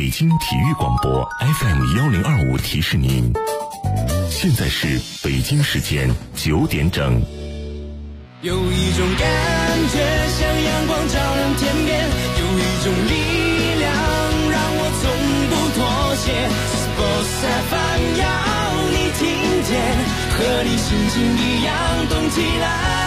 北京体育广播 FM1025提示您，现在是北京时间9点整。 有一种感觉像阳光照亮天边，有一种力量让我从不妥协。Sports FM 要你听见，和你心情一样动起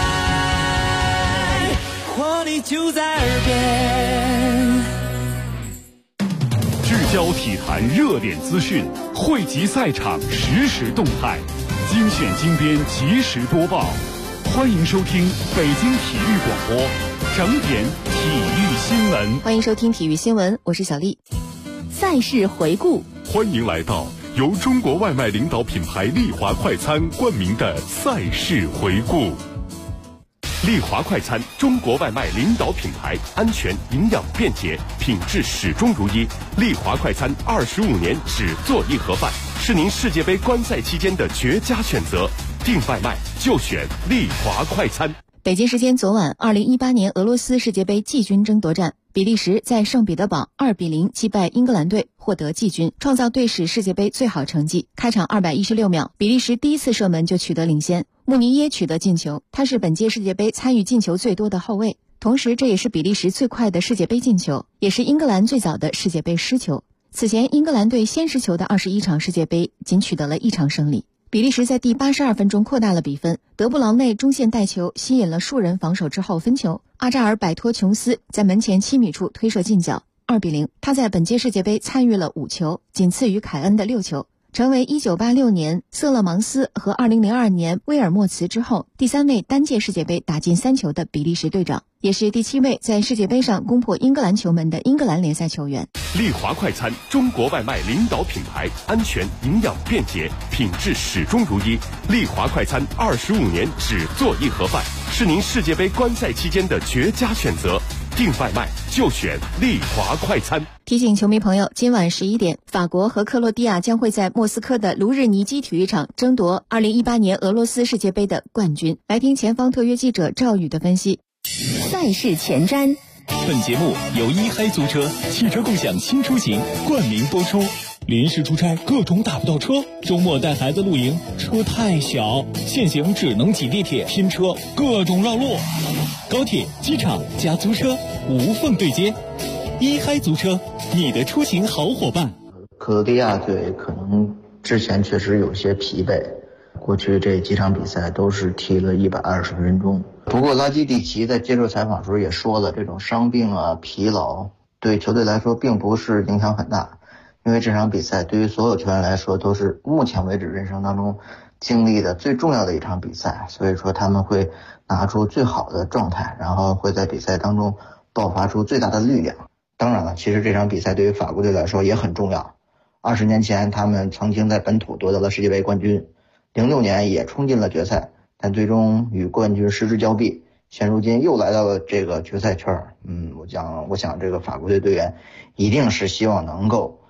来，活力就在耳边。 聚焦体坛热点资讯，汇集赛场实时动态，精选精编及时播报。欢迎收听北京体育广播整点体育新闻。 欢迎收听体育新闻，我是小丽。赛事回顾， 欢迎来到由中国外卖领导品牌丽华快餐冠名的赛事回顾。丽华快餐，中国外卖领导品牌，安全、营养、便捷，品质始终如一。丽华快餐25年只做一盒饭，是您世界杯观赛期间的绝佳选择。订外卖就选丽华快餐。 北京时间昨晚，2018年俄罗斯世界杯季军争夺战，比利时在圣彼得堡2-0击败英格兰队，获得季军，创造队史世界杯最好成绩。开场216秒，比利时第一次射门就取得领先，穆尼耶取得进球，他是本届世界杯参与进球最多的后卫，同时这也是比利时最快的世界杯进球，也是英格兰最早的世界杯失球。此前英格兰队先失球的21场世界杯仅取得了1场胜利。比利时在第82分钟扩大了比分，德布劳内中线带球吸引了数人防守之后分球，阿扎尔摆脱琼斯，在门前7米处推射进角，2-0。他在本届世界杯参与了5球，仅次于凯恩的6球，成为1986年瑟勒芒斯和2002年威尔莫茨之后第3位单届世界杯打进3球的比利时队长，也是第7位在世界杯上攻破英格兰球门的英格兰联赛球员。 丽华快餐，中国外卖领导品牌，安全、营养、便捷，品质始终如一。丽华快餐25年只做一盒饭，是您世界杯观赛期间的绝佳选择。订外卖就选丽华快餐。 提醒球迷朋友，今晚11点，法国和克罗地亚将会在莫斯科的卢日尼基体育场争夺2018年俄罗斯世界杯的冠军。来听前方特约记者赵宇的分析。 赛事前瞻。 本节目由一嗨租车汽车共享新出行冠名播出。临时出差各种打不到车，周末带孩子露营车太小，现行只能挤地铁拼车，各种绕路。高铁、机场加租车无缝对接，一嗨租车，你的出行好伙伴。 克罗地亚队可能之前确实有些疲惫，过去这几场比赛都是踢了120分钟。不过拉基蒂奇在接受采访时候也说了，这种伤病啊、疲劳对球队来说并不是影响很大，因为这场比赛对于所有球员来说都是目前为止人生当中经历的最重要的一场比赛，所以说他们会拿出最好的状态，然后会在比赛当中爆发出最大的力量。当然了，其实这场比赛对于法国队来说也很重要。20年前他们曾经在本土夺得了世界杯冠军，06年也冲进了决赛，但最终与冠军失之交臂，现如今又来到了这个决赛圈。我想这个法国队队员一定是希望能够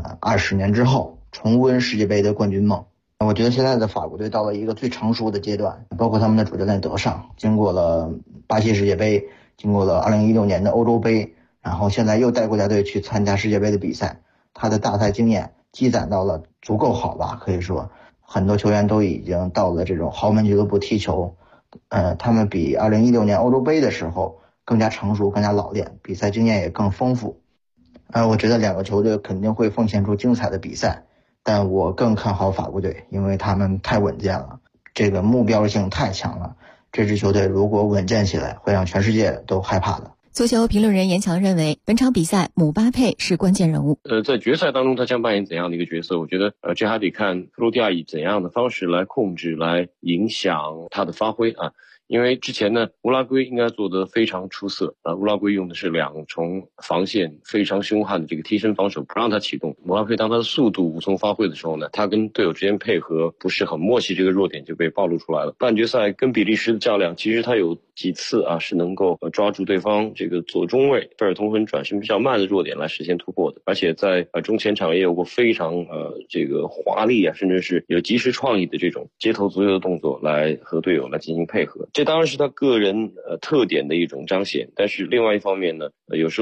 20年之后重温世界杯的冠军梦。我觉得现在的法国队到了一个最成熟的阶段，包括他们的主教练德尚，经过了巴西世界杯，经过了2016年的欧洲杯，然后现在又带国家队去参加世界杯的比赛，他的大赛经验积攒到了足够好吧，可以说很多球员都已经到了这种豪门俱乐部踢球，他们比2016年欧洲杯的时候更加成熟，更加老练，比赛经验也更丰富。我觉得两个球队肯定会奉献出精彩的比赛，但我更看好法国队，因为他们太稳健了，这个目标性太强了，这支球队如果稳健起来，会让全世界都害怕的。 足球评论人严强认为，本场比赛姆巴佩是关键人物。 在决赛当中他将扮演怎样的一个角色，我觉得这还得看克罗地亚以怎样的方式来控制，来影响他的发挥啊。因为之前呢，乌拉圭应该做得非常出色啊。乌拉圭用的是2重防线非常凶悍的这个贴身防守，不让他启动。姆巴佩当他的速度无从发挥的时候呢，他跟队友之间配合不是很默契，这个弱点就被暴露出来了。半决赛跟比利时的较量，其实他有几次是能够抓住对方这个左中卫贝尔通亨转身比较慢的弱点来实现突破的，而且在中前场也有过非常这个华丽甚至是有及时创意的这种街头足球的动作来和队友来进行配合。这当然是他个人特点的一种彰显，但是另外一方面呢，有时候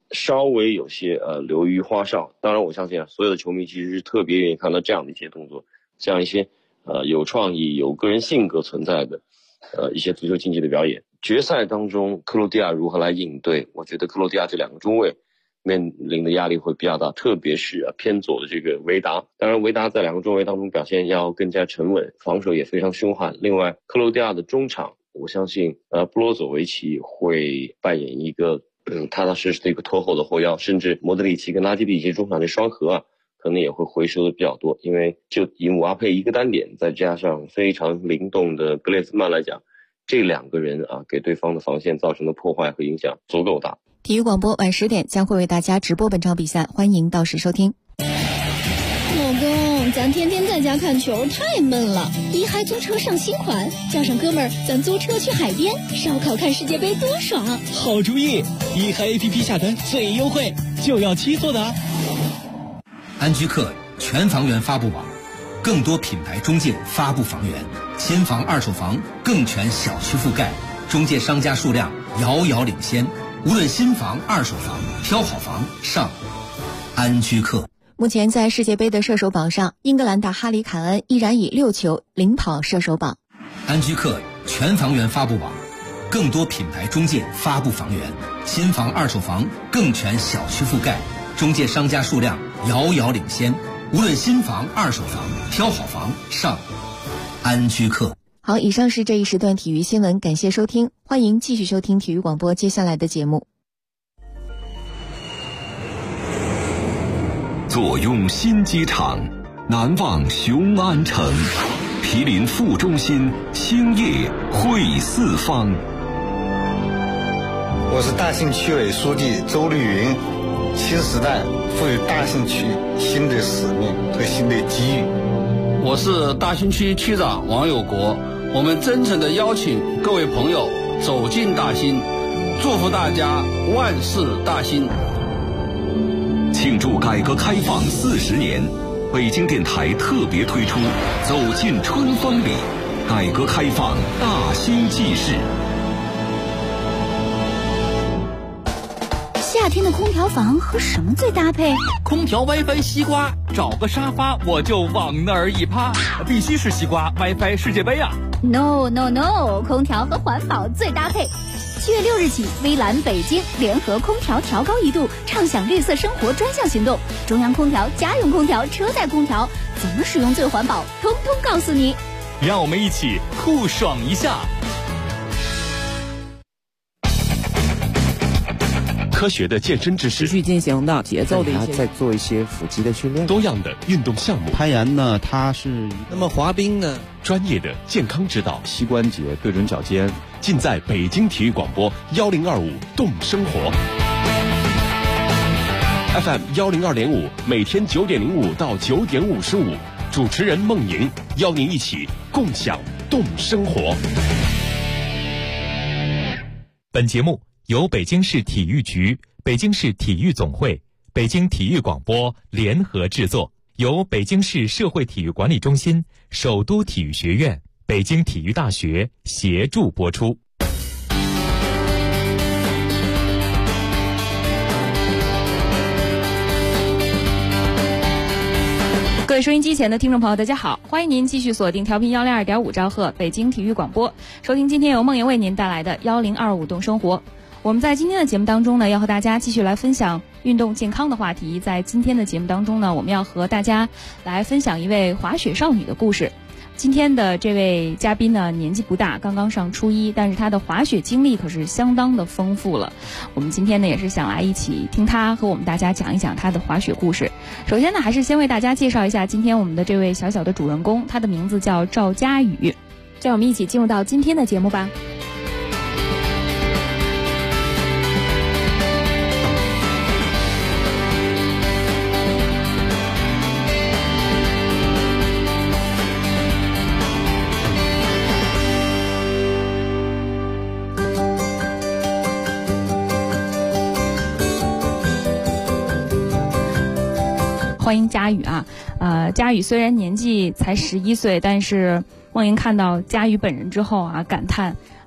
稍微有些流于花哨。当然我相信所有的球迷其实是特别愿意看到这样的一些动作，这样一些有创意、有个人性格存在的一些足球竞技的表演。决赛当中克罗地亚如何来应对，我觉得克罗地亚这2个中卫面临的压力会比较大，特别是偏左的这个维达。当然维达在2个中卫当中表现要更加沉稳，防守也非常凶悍。另外克罗地亚的中场，我相信布罗佐维奇会扮演一个踏踏实实的一个拖后的后腰，甚至莫德里奇跟拉基蒂奇中场的双核可能也会回收的比较多。因为就以姆巴佩一个单点再加上非常灵动的格列兹曼来讲，这2个人给对方的防线造成的破坏和影响足够大。 体育广播晚10点将会为大家直播本场比赛，欢迎到时收听。 老公，咱天天在家看球太闷了，一嗨租车上新款，叫上哥们儿，咱租车去海边烧烤看世界杯多爽！ 好主意，一嗨 APP 下单最优惠，就要7座的啊！ 安居客全房源发布网，更多品牌中介发布房源，新房二手房更全小区覆盖，中介商家数量遥遥领先。无论新房二手房，挑好房上安居客。 目前在世界杯的射手榜上，英格兰的哈里凯恩依然以6球领跑射手榜。 安居客全房源发布网，更多品牌中介发布房源，新房二手房更全小区覆盖，中介商家数量遥遥领先。无论新房二手房，挑好房上安居客。 好，以上是这一时段体育新闻，感谢收听，欢迎继续收听体育广播接下来的节目。 坐拥新机场，难忘雄安城，毗邻副中心，兴业汇四方。 我是大兴区委书记周绿云，新时代赋予大兴区新的使命和新的机遇。 我是大兴区区长王有国，我们真诚地邀请各位朋友走进大兴，祝福大家万事大兴。 庆祝改革开放40年，北京电台特别推出《走进春风里》，改革开放大兴纪事。 夏天的空调房和什么最搭配？ 空调 WiFi 西瓜，找个沙发我就往那儿一趴，必须是西瓜 WiFi 世界杯啊 ！No， 空调和环保最搭配。7月6日起，微蓝北京联合空调调高1度，畅享绿色生活专项行动。中央空调、家用空调、车载空调，怎么使用最环保，通通告诉你。 让我们一起酷爽一下。 科学的健身知识， 持续进行的节奏的一些，再做一些腹肌的训练， 多样的运动项目。 攀岩呢，它是那么滑冰呢， 专业的健康指导， 膝关节、对准脚尖， 尽在北京体育广播1025动生活 FM 102.5，每天9点05到9点55，主持人孟莹邀您一起共享动生活。 本节目由北京市体育局、北京市体育总会、北京体育广播联合制作，由北京市社会体育管理中心、首都体育学院、北京体育大学协助播出。 各位收音机前的听众朋友大家好，欢迎您继续锁定调频102.5兆赫北京体育广播，收听今天由孟莹为您带来的1025动生活。我们在今天的节目当中呢，要和大家继续来分享运动健康的话题。在今天的节目当中呢，我们要和大家来分享一位滑雪少女的故事。今天的这位嘉宾呢，年纪不大，刚刚上初一，但是她的滑雪经历可是相当的丰富了。我们今天呢，也是想来一起听她和我们大家讲一讲她的滑雪故事。首先呢，还是先为大家介绍一下今天我们的这位小小的主人公，她的名字叫赵佳宇。让我们一起进入到今天的节目吧。欢迎佳宇啊，佳宇虽然年纪才11岁，但是孟莹看到佳宇本人之后啊，感叹，哎呀，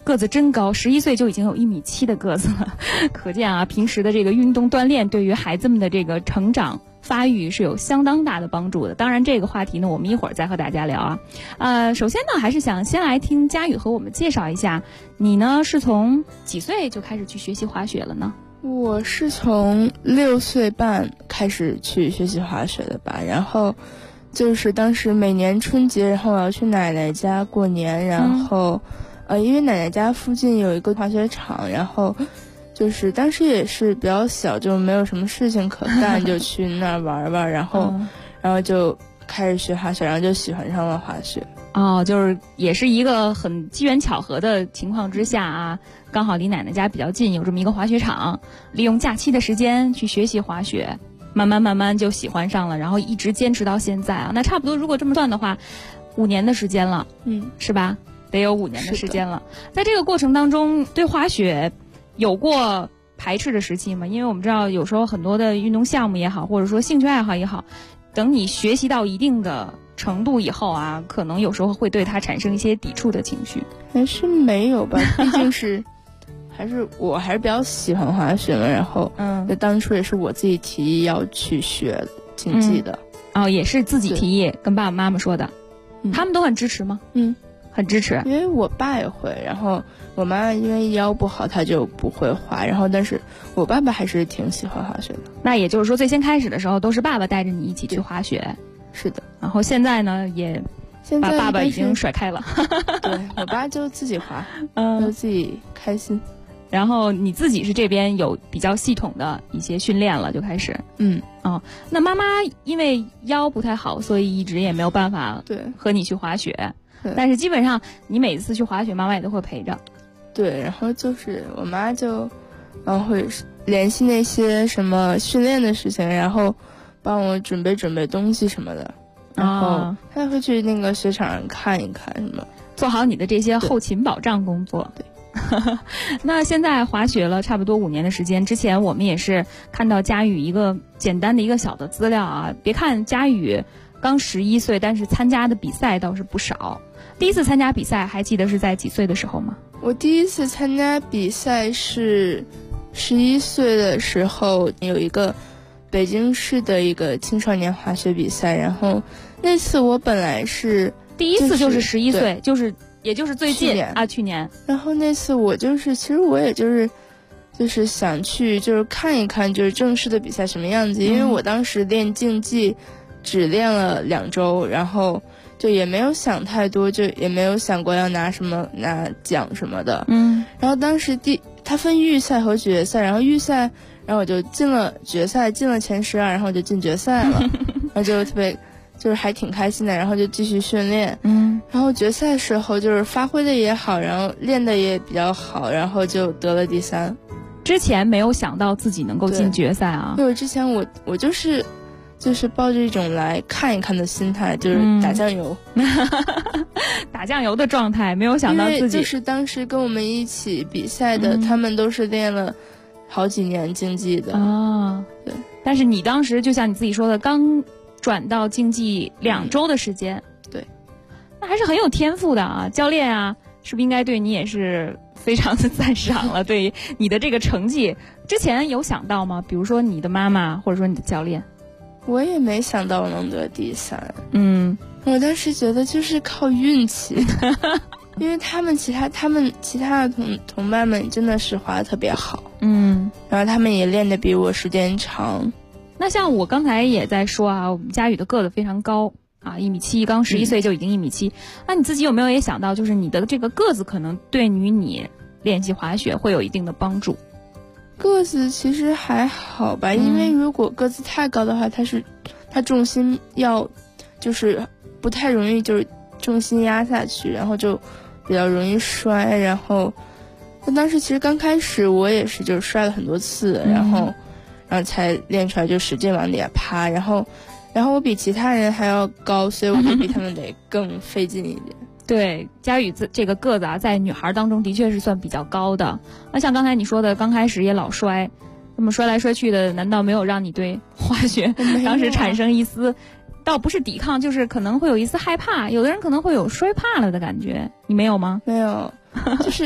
个子真高，11岁就已经有1.7米的个子了，可见啊，平时的这个运动锻炼对于孩子们的这个成长发育是有相当大的帮助的。当然这个话题呢，我们一会儿再和大家聊啊。首先呢，还是想先来听佳宇和我们介绍一下，你呢是从几岁就开始去学习滑雪了呢？ 我是从6岁半开始去学习滑雪的吧，然后就是当时每年春节，然后我要去奶奶家过年，然后因为奶奶家附近有一个滑雪场，然后就是当时也是比较小，就没有什么事情可干，就去那儿玩玩，然后就开始学滑雪，然后就喜欢上了滑雪。 哦，就是也是一个很机缘巧合的情况之下啊，刚好离奶奶家比较近，有这么一个滑雪场，利用假期的时间去学习滑雪，慢慢就喜欢上了，然后一直坚持到现在啊。那差不多如果这么算的话，5年的时间了，是吧？得有5年的时间了。在这个过程当中，对滑雪有过排斥的时期吗？因为我们知道有时候很多的运动项目也好，或者说兴趣爱好也好，等你学习到一定的程度以后啊，可能有时候会对它产生一些抵触的情绪。 还是没有吧，毕竟是我还是比较喜欢滑雪嘛，然后就当初也是我自己提议要去学竞技的。 也是自己提议跟爸爸妈妈说的。他们都很支持吗？很支持。 因为我爸也会，然后我妈因为腰不好，她就不会滑，然后但是我爸爸还是挺喜欢滑雪的。 那也就是说最先开始的时候都是爸爸带着你一起去滑雪。 是的。 然后现在呢也把爸爸已经甩开了。 对，我爸就自己滑，就自己开心。 然后你自己是这边有比较系统的一些训练了，就开始。那妈妈因为腰不太好，所以一直也没有办法和你去滑雪。但是基本上你每次去滑雪，妈妈也都会陪着。 对，然后就是我妈就会联系那些什么训练的事情，然后帮我准备东西什么的，然后她会去那个雪场上看一看什么， 做好你的这些后勤保障工作。 对。 那现在滑雪了差不多5年的时间，之前我们也是看到佳宇一个简单的一个小的资料啊。别看佳宇刚11岁，但是参加的比赛倒是不少。第一次参加比赛还记得是在几岁的时候吗？ 我第一次参加比赛是11岁的时候，有一个北京市的一个青少年滑雪比赛，然后那次我本来是第一次就是11岁，也就是最近去年。 然后那次我其实我也就是想去看一看正式的比赛什么样子，因为我当时练竞技只练了2周，然后就也没有想太多，就也没有想过要拿奖什么的。然后当时他分预赛和决赛，然后预赛，然后我就进了决赛，进了前12，然后我就进决赛了，然后就特别还挺开心的，然后就继续训练。然后决赛时候发挥的也好，然后练的也比较好，然后就得了第3。 之前没有想到自己能够进决赛啊？ 因为之前我就是抱着一种来看一看的心态，打酱油， 打酱油的状态，没有想到自己就是当时跟我们一起比赛的，他们都是练了好几年竞技的对。但是你当时就像你自己说的，刚转到竞技2周的时间， 对， 那还是很有天赋的啊！教练啊，是不是应该对你也是非常的赞赏了？对于你的这个成绩，之前有想到吗？比如说你的妈妈，或者说你的教练？ 我也没想到我能得第3。我当时觉得就是靠运气，因为他们其他的同伴们真的是滑得特别好，然后他们也练得比我时间长。 那像我刚才也在说啊，我们佳宇的个子非常高啊，1.7米，刚11岁就已经1.7米。那你自己有没有也想到，就是你的这个个子可能对于你练习滑雪会有一定的帮助？ 个子其实还好吧，因为如果个子太高的话，它重心不太容易重心压下去，然后就比较容易摔。然后当时其实刚开始我也是摔了很多次，然后才练出来就使劲往底下趴，然后我比其他人还要高，所以我就比他们得更费劲一点。 对，佳宇这个个子啊，在女孩当中的确是算比较高的。那像刚才你说的，刚开始也老摔，那么摔来摔去的，难道没有让你对滑雪当时产生一丝，倒不是抵抗，就是可能会有一丝害怕？有的人可能会有摔怕了的感觉，你没有吗？ 没有，就是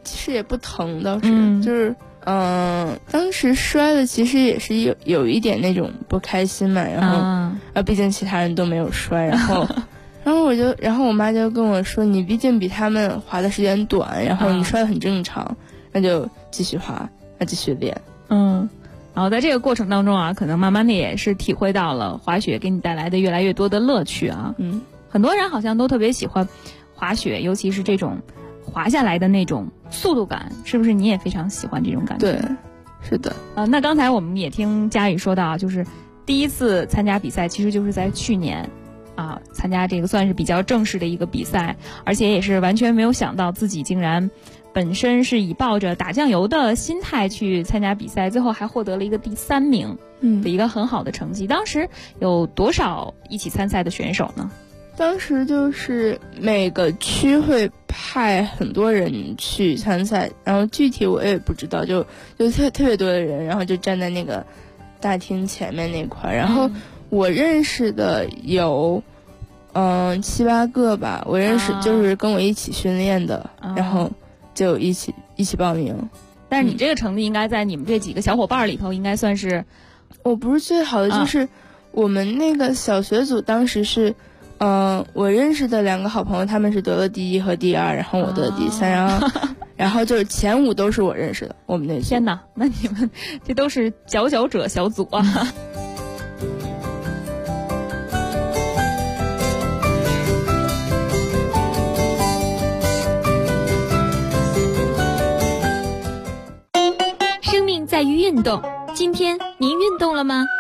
其实也不疼，倒是就是当时摔了，其实也是有一点那种不开心嘛，然后毕竟其他人都没有摔，然后然后我妈就跟我说，你毕竟比他们滑的时间短，然后你摔得很正常，那就继续滑，那继续练。 然后在这个过程当中啊，可能慢慢的也是体会到了滑雪给你带来的越来越多的乐趣啊。很多人好像都特别喜欢滑雪，尤其是这种滑下来的那种速度感，是不是你也非常喜欢这种感觉？ 对，是的。 那刚才我们也听佳宇说到，就是第一次参加比赛，其实就是在去年啊，参加这个算是比较正式的一个比赛，而且也是完全没有想到自己竟然本身是以抱着打酱油的心态去参加比赛，最后还获得了一个第3名的一个很好的成绩。当时有多少一起参赛的选手呢？ 当时就是每个区会派很多人去参赛，然后具体我也不知道，就特别多的人，然后就站在那个大厅前面那块，然后我认识的有7、8个吧，我认识就是跟我一起训练的，然后就一起报名。 但是你这个成绩应该在你们这几个小伙伴里头应该算是， 我不是最好的，就是我们那个小学组当时是我认识的2个好朋友，他们是得了第1和第2，然后我得了第3，然后就是前5都是我认识的。我们那组， 天哪，那你们这都是佼佼者小组啊！ 生命在于运动，今天您运动了吗？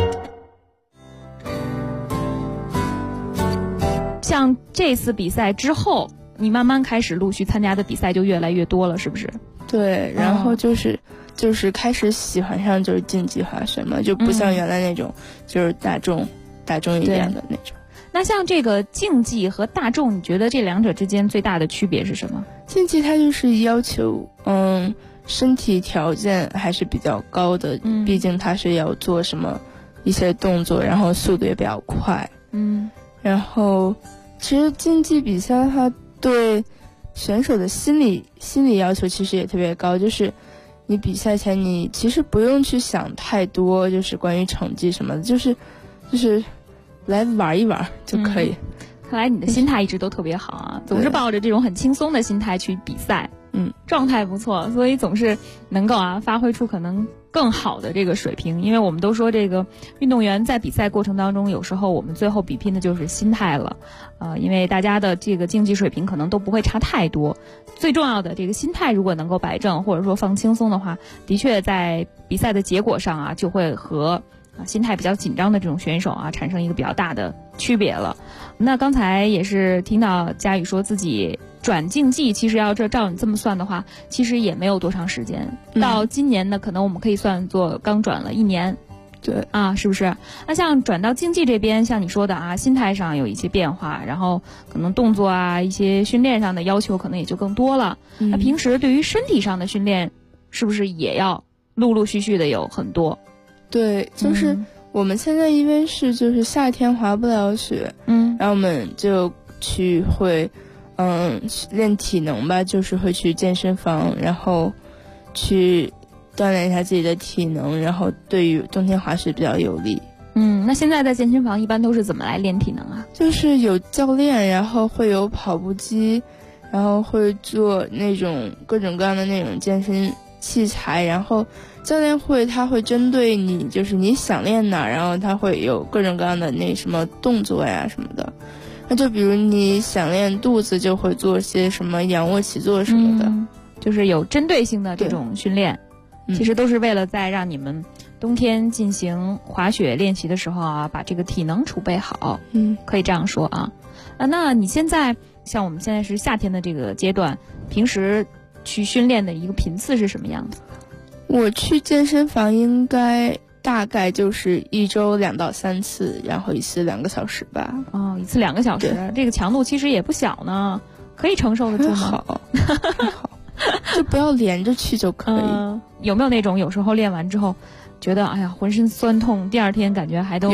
像这次比赛之后，你慢慢开始陆续参加的比赛就越来越多了，是不是？ 对，然后就是开始喜欢上就是竞技滑雪嘛，就不像原来那种就是大众一点的那种。 那像这个竞技和大众，你觉得这2者之间最大的区别是什么？ 竞技它就是要求身体条件还是比较高的，毕竟它是要做什么一些动作，然后速度也比较快。然后其实竞技比赛它对选手的心理要求其实也特别高，就是你比赛前你其实不用去想太多，就是关于成绩什么的，就是来玩一玩就可以。 看来你的心态一直都特别好啊，总是抱着这种很轻松的心态去比赛，状态不错，所以总是能够发挥出可能更好的这个水平。因为我们都说这个运动员在比赛过程当中，有时候我们最后比拼的就是心态了，因为大家的这个竞技水平可能都不会差太多，最重要的这个心态如果能够摆正，或者说放轻松的话，的确在比赛的结果上就会和心态比较紧张的这种选手产生一个比较大的区别了。那刚才也是听到佳宇说自己转竞技，其实要照你这么算的话，其实也没有多长时间，到今年呢可能我们可以算作刚转了1年。 对是不是？那像转到竞技这边，像你说的心态上有一些变化，然后可能动作一些训练上的要求可能也就更多了。那平时对于身体上的训练是不是也要陆陆续续的有很多？ 对，就是我们现在因为是就是夏天滑不了雪，然后我们就会练体能吧，就是会去健身房，然后去锻炼一下自己的体能，然后对于冬天滑雪比较有利。 那现在在健身房一般都是怎么来练体能啊？ 就是有教练，然后会有跑步机，然后会做那种各种各样的那种健身器材，然后教练他会针对你，就是你想练哪，然后他会有各种各样的那什么动作呀什么的。那就比如你想练肚子，就会做些什么仰卧起坐什么的， 就是有针对性的这种训练，其实都是为了在让你们冬天进行滑雪练习的时候把这个体能储备好。可以这样说那你现在像我们现在是夏天的这个阶段，平时去训练的一个频次是什么样子？ 我去健身房应该大概就是1周2到3次，然后一次2个小时吧。 一次2个小时，这个强度其实也不小呢，可以承受得住吗？ 好，就不要连着去就可以。 有没有那种有时候练完之后觉得浑身酸痛，第2天感觉还都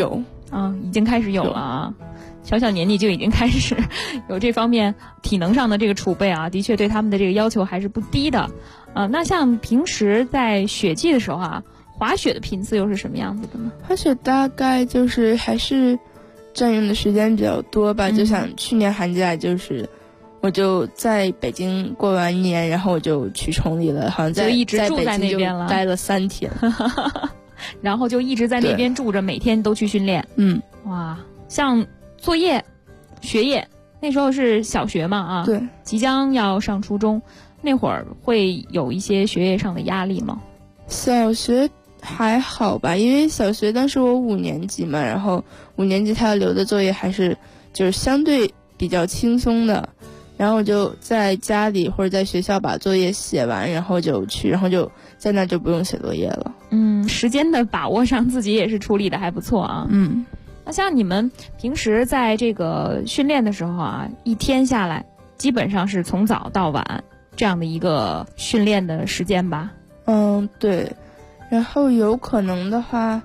已经开始有了啊。小小年纪就已经开始有这方面体能上的这个储备啊，的确对他们的这个要求还是不低的。那像平时在雪季的时候啊，滑雪的频次又是什么样子的呢？ 滑雪大概就是还是占用的时间比较多吧，就像去年寒假就是我就在北京过完年，然后我就去崇礼了，好像就一直住在那边了， 待了3天然后就一直在那边住着，每天都去训练。哇，像作业学业那时候是小学嘛啊， 对， 即将要上初中，那会儿会有一些学业上的压力吗？ 小学还好吧，因为小学当时我5年级嘛，然后5年级他要留的作业还是就是相对比较轻松的，然后我就在家里或者在学校把作业写完，然后就去，然后就在那就不用写作业了。 时间的把握上自己也是处理的还不错啊。那像你们平时在这个训练的时候啊，一天下来基本上是从早到晚这样的一个训练的时间吧？ 对。然后有可能的话，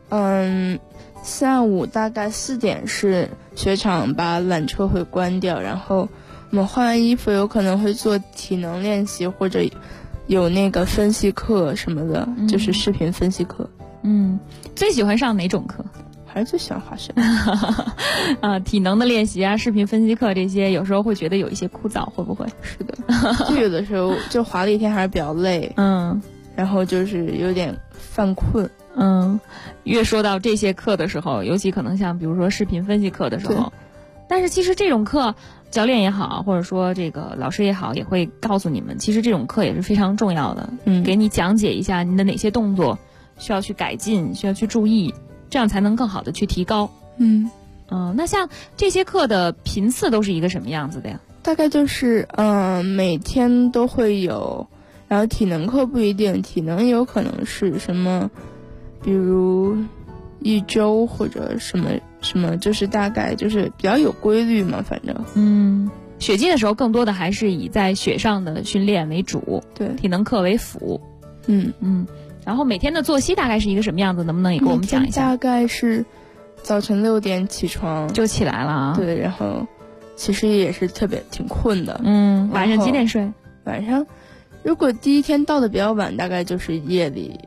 下午大概4点是雪场把缆车会关掉，然后我们换完衣服有可能会做体能练习，或者有那个分析课什么的，就是视频分析课。 最喜欢上哪种课？ 还是最喜欢滑雪体能的练习啊，视频分析课这些，有时候会觉得有一些枯燥，会不会？ 是的，就有的时候就滑了一天还是比较累，然后就是有点犯困。 越说到这些课的时候，尤其可能像比如说视频分析课的时候，但是其实这种课教练也好，或者说这个老师也好，也会告诉你们，其实这种课也是非常重要的，给你讲解一下你的哪些动作需要去改进，需要去注意，这样才能更好的去提高。那像这些课的频次都是一个什么样子的呀？ 大概就是每天都会有，然后体能课不一定，体能有可能是什么，比如1周或者什么，就是大概就是比较有规律嘛，反正。 雪季的时候更多的还是以在雪上的训练为主， 对， 体能课为辅。然后每天的作息大概是一个什么样子？能不能也给我们讲一下？ 大概是早晨6点起床就起来了啊。 对，然后其实也是挺困的。 晚上几点睡？ 晚上如果第一天到的比较晚，大概就是夜里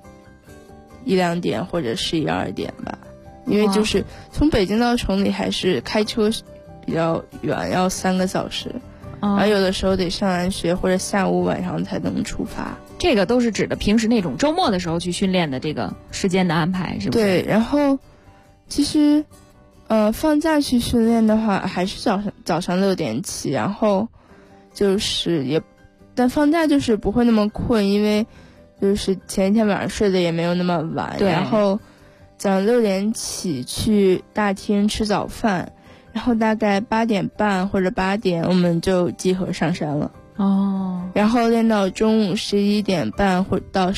1、2点或者11、12点吧。因为就是从北京到崇礼还是开车比较远，要3个小时。然后有的时候得上完学或者下午晚上才能出发。 这个都是指的平时那种周末的时候去训练的这个时间的安排，是不是？ 对，然后其实放假去训练的话还是早上6点起，然后就是但放假就是不会那么困，因为就是前一天晚上睡得也没有那么晚。 对， 然后早上6点起去大厅吃早饭，然后大概8点半或者8点我们就集合上山了。然后练到中午11点半或者到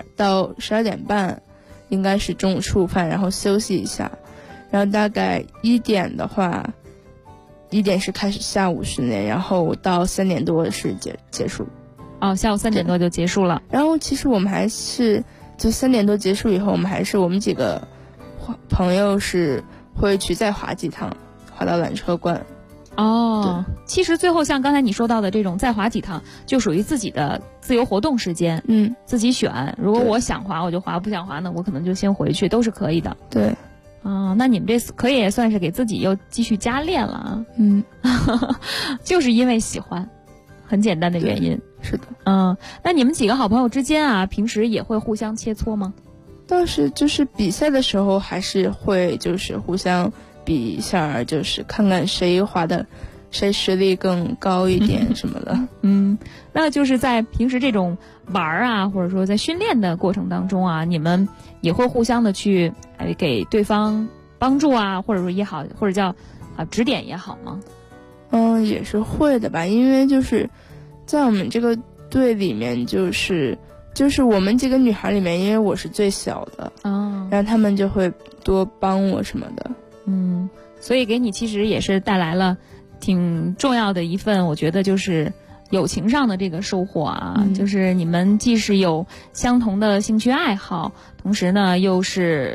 12点半，应该是中午吃午饭，然后休息一下，然后大概1点的话，1点是开始下午训练，然后到3点多是结束。 下午3点多就结束了。 然后其实我们还是就3点多结束以后，我们几个朋友是会去再滑几趟，滑到缆车关。 其实最后像刚才你说到的这种再滑几趟，就属于自己的自由活动时间，自己选。如果我想滑我就滑，不想滑呢我可能就先回去，都是可以的。 对。 那你们这可以也算是给自己又继续加练了啊。就是因为喜欢，很简单的原因。 是的。 那你们几个好朋友之间啊，平时也会互相切磋吗？ 倒是就是比赛的时候还是会就是互相比一下，就是看看谁实力更高一点什么的。 那就是在平时这种玩啊，或者说在训练的过程当中啊，你们也会互相的去给对方帮助啊，或者说也好，或者叫指点也好吗？ 也是会的吧，因为就是在我们这个队里面，就是我们几个女孩里面，因为我是最小的，然后他们就会多帮我什么的。 所以给你其实也是带来了挺重要的一份，我觉得就是友情上的这个收获啊。就是你们既是有相同的兴趣爱好，同时呢又是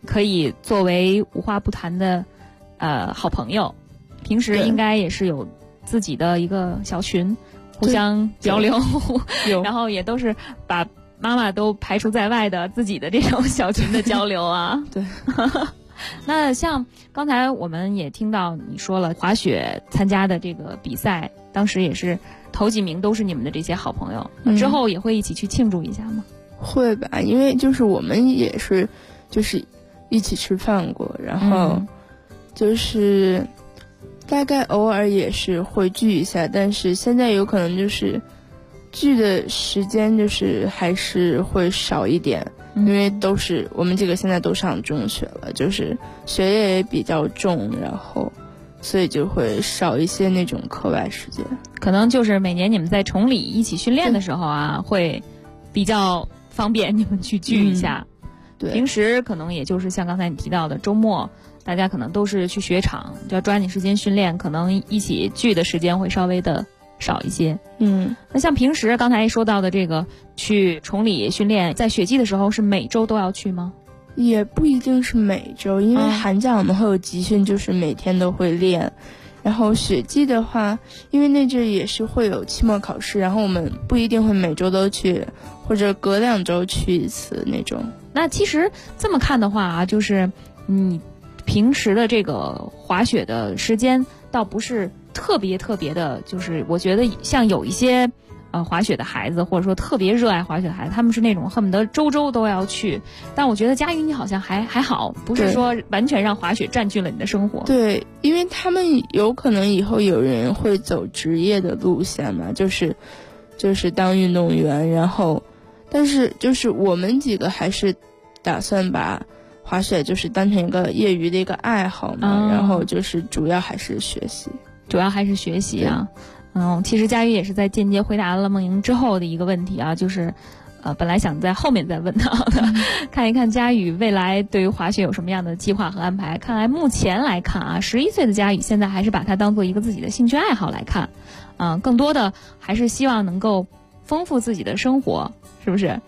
可以作为无话不谈的好朋友，平时应该也是有自己的一个小群，互相交流，然后也都是把妈妈都排除在外的自己的这种小群的交流啊。 对。 那像刚才我们也听到你说了，滑雪参加的这个比赛，当时也是头几名都是你们的这些好朋友，之后也会一起去庆祝一下吗？ 会吧，因为就是我们也是就是一起吃饭过，然后就是大概偶尔也是会聚一下，但是现在有可能就是聚的时间就是还是会少一点，因为都是我们几个现在都上中学了，就是学业也比较重，然后所以就会少一些那种课外时间。 可能就是每年你们在崇礼一起训练的时候啊，会比较方便你们去聚一下。 对， 平时可能也就是像刚才你提到的，周末大家可能都是去雪场，就要抓紧时间训练，可能一起聚的时间会稍微的少一些。那像平时刚才说到的这个去崇礼训练，在雪季的时候是每周都要去吗？ 也不一定是每周，因为寒假我们会有集训，就是每天都会练。然后雪季的话，因为那阵也是会有期末考试，然后我们不一定会每周都去，或者隔2周去一次那种。 那其实这么看的话啊，就是你平时的这个滑雪的时间倒不是特别的，就是我觉得像有一些滑雪的孩子，或者说特别热爱滑雪的孩子，他们是那种恨不得周都要去。但我觉得佳宇你好像还好，不是说完全让滑雪占据了你的生活。 对，因为他们有可能以后有人会走职业的路线嘛，就是当运动员，然后但是就是我们几个还是打算把滑雪就是当成一个业余的一个爱好嘛，然后就是主要还是学习啊。其实佳宇也是在间接回答了梦莹之后的一个问题啊，就是本来想在后面再问到的，看一看佳宇未来对于滑雪有什么样的计划和安排。看来目前来看啊，11岁的佳宇现在还是把它当做一个自己的兴趣爱好来看，更多的还是希望能够丰富自己的生活，是不是？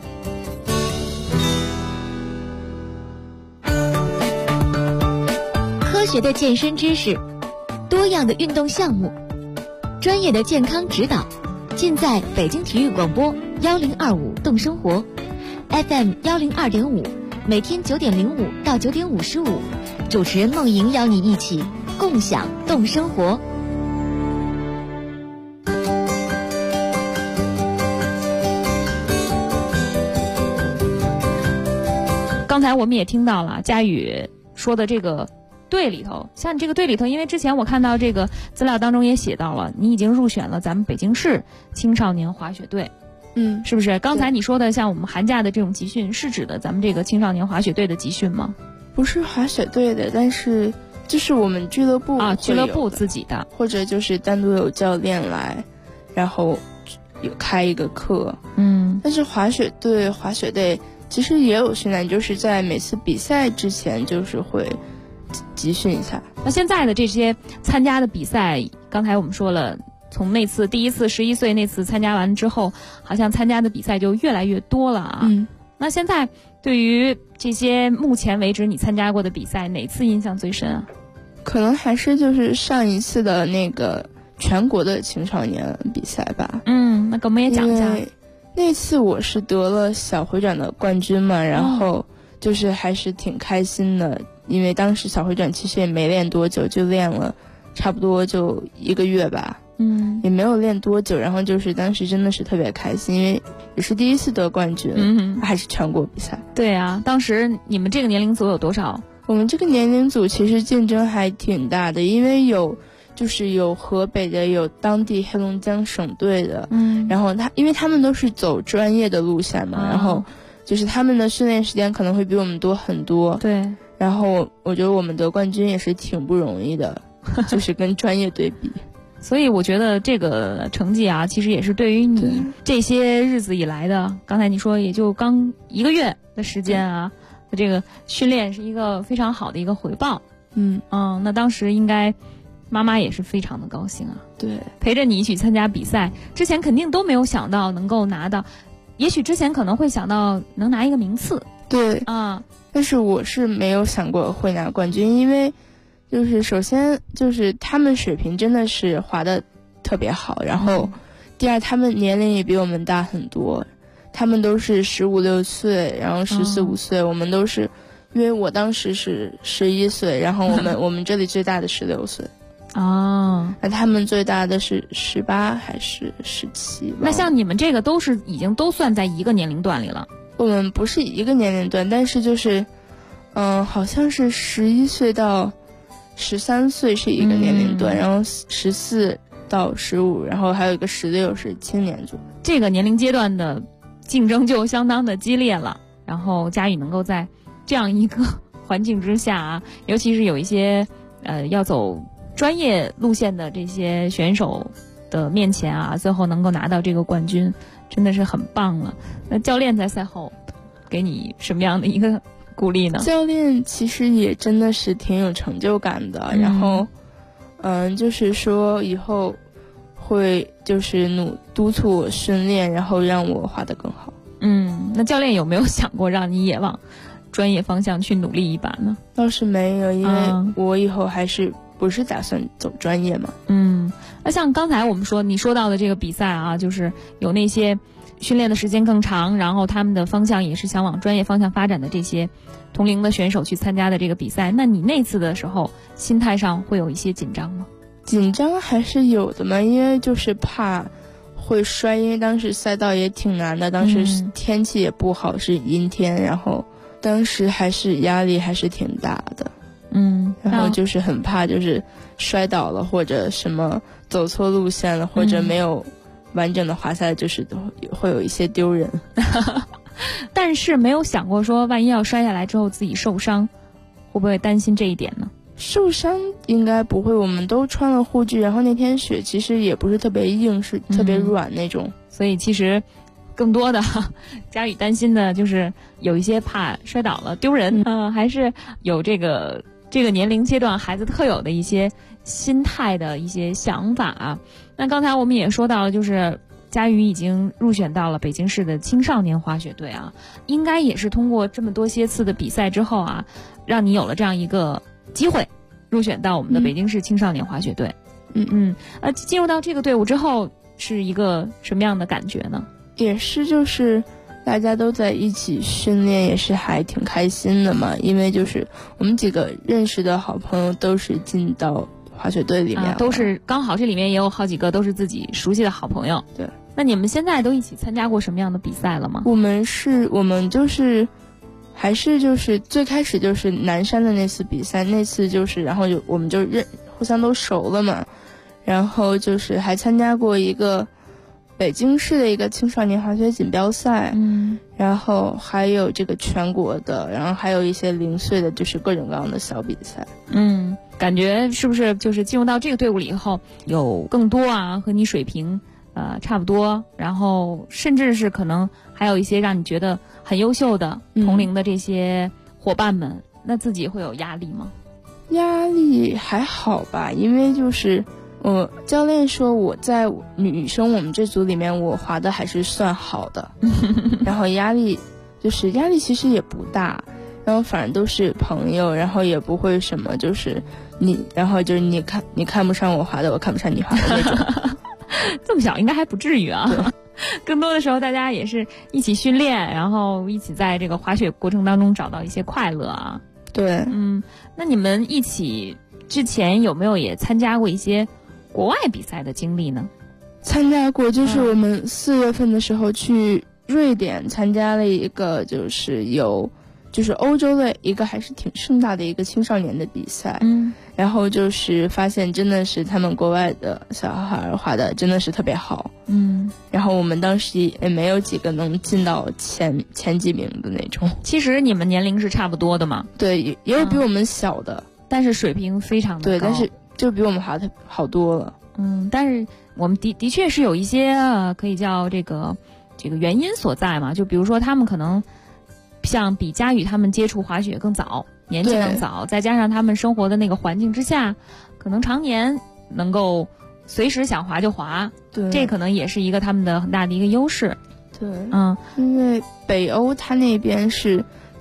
科学的健身知识，多样的运动项目，专业的健康指导，尽在北京体育广播1025动生活 FM 102.5，每天9点05到9点55，主持人梦莹邀你一起共享动生活。 刚才我们也听到了佳宇说的这个队里头，像你这个队里头，因为之前我看到这个资料当中也写到了，你已经入选了咱们北京市青少年滑雪队，是不是？刚才你说的像我们寒假的这种集训，是指的咱们这个青少年滑雪队的集训吗？ 不是滑雪队的，但是就是我们俱乐部俱乐部自己的， 或者就是单独有教练来，然后有开一个课。但是滑雪队其实也有训练，就是在每次比赛之前就是会集训一下。 那现在的这些参加的比赛，刚才我们说了，从那次第一次11岁那次参加完之后，好像参加的比赛就越来越多了啊。那现在对于这些目前为止你参加过的比赛，哪次印象最深啊？ 可能还是就是上一次的那个全国的青少年比赛吧。 那给我们也讲一下。 那次我是得了小回转的冠军嘛，然后就是还是挺开心的，因为当时小回转其实也没练多久，就练了差不多就1个月吧，也没有练多久，然后就是当时真的是特别开心，因为也是第一次得冠军，还是全国比赛。 对啊，当时你们这个年龄组有多少？ 我们这个年龄组其实竞争还挺大的，因为有河北的，有当地黑龙江省队的，然后因为他们都是走专业的路线嘛，然后就是他们的训练时间可能会比我们多很多。 对， 然后我觉得我们得冠军也是挺不容易的，就是跟专业对比。 所以我觉得这个成绩啊，其实也是对于你这些日子以来的，刚才你说也就刚1个月的时间啊，这个训练是一个非常好的一个回报。那当时应该妈妈也是非常的高兴啊， 对， 陪着你一起参加比赛，之前肯定都没有想到能够拿到，也许之前可能会想到能拿一个名次， 对啊， 但是我是没有想过会拿冠军，因为就是首先就是他们水平真的是滑得特别好，然后第二他们年龄也比我们大很多，他们都是15、16岁，然后14、15岁，我们都是，因为我当时是11岁，然后我们这里最大的16岁。 哦， 那他们最大的是18还是17？ 那像你们这个都是已经都算在一个年龄段里了。 我们不是一个年龄段，但是就是好像是11岁到13岁是一个年龄段，然后14到15，然后还有一个16是青年组。 这个年龄阶段的竞争就相当的激烈了，然后佳宇能够在这样一个环境之下啊，尤其是有一些要走专业路线的这些选手的面前啊，最后能够拿到这个冠军，真的是很棒了。那教练在赛后给你什么样的一个鼓励呢？ 教练其实也真的是挺有成就感的，然后就是说以后会就是督促我训练，然后让我滑得更好。 那教练有没有想过让你也往专业方向去努力一把呢？ 倒是没有，因为我以后还是不是打算走专业嘛。 那像刚才你说到的这个比赛啊，就是有那些训练的时间更长，然后他们的方向也是想往专业方向发展的这些同龄的选手去参加的这个比赛，那你那次的时候心态上会有一些紧张吗？ 紧张还是有的嘛，因为就是怕会摔，因为当时赛道也挺难的，当时天气也不好，是阴天，然后当时还是压力还是挺大的。然后就是很怕就是摔倒了，或者什么走错路线了，或者没有完整的滑下来，就是会有一些丢人。 但是没有想过说万一要摔下来之后自己受伤，会不会担心这一点呢？ 受伤应该不会，我们都穿了护具，然后那天雪其实也不是特别硬，是特别软那种， 所以其实更多的佳宇担心的就是有一些怕摔倒了丢人，还是有这个年龄阶段孩子特有的一些心态的一些想法啊。那刚才我们也说到了，就是佳宇已经入选到了北京市的青少年滑雪队啊，应该也是通过这么多些次的比赛之后啊，让你有了这样一个机会入选到我们的北京市青少年滑雪队。进入到这个队伍之后是一个什么样的感觉呢？ 也是就是大家都在一起训练，也是还挺开心的嘛，因为就是我们几个认识的好朋友都是进到滑雪队里面， 都是刚好这里面也有好几个都是自己熟悉的好朋友。 对， 那你们现在都一起参加过什么样的比赛了吗？ 我们就是还是就是最开始就是南山的那次比赛，那次就是然后我们就互相都熟了嘛，然后就是还参加过一个北京市的一个青少年滑雪锦标赛，然后还有这个全国的，然后还有一些零碎的，就是各种各样的小比赛。 感觉是不是就是进入到这个队伍里以后，有更多啊和你水平差不多，然后甚至是可能还有一些让你觉得很优秀的同龄的这些伙伴们，那自己会有压力吗？ 压力还好吧，因为就是教练说我在女生我们这组里面我滑的还是算好的，然后压力其实也不大，然后反正都是朋友，然后也不会什么就是然后就是你看不上我滑的，我看不上你滑的那种。 这么小应该还不至于啊。更多的时候大家也是一起训练，然后一起在这个滑雪过程当中找到一些快乐啊。 对， 那你们一起之前有没有也参加过一些国外比赛的经历呢？ 参加过，就是我们4月份的时候去瑞典参加了一个就是欧洲的一个还是挺盛大的一个青少年的比赛，然后就是发现真的是他们国外的小孩滑的真的是特别好，然后我们当时也没有几个能进到前几名的那种。 其实你们年龄是差不多的嘛？ 对，也有比我们小的， 但是水平非常的高。 对，但是就比我们滑的好多了。 但是我们的确是有一些可以叫这个原因所在嘛，就比如说他们可能像比佳宇他们接触滑雪更早，年纪更早，再加上他们生活的那个环境之下，可能常年能够随时想滑就滑， 对， 这可能也是一个他们的很大的一个优势。 对，因为北欧他那边是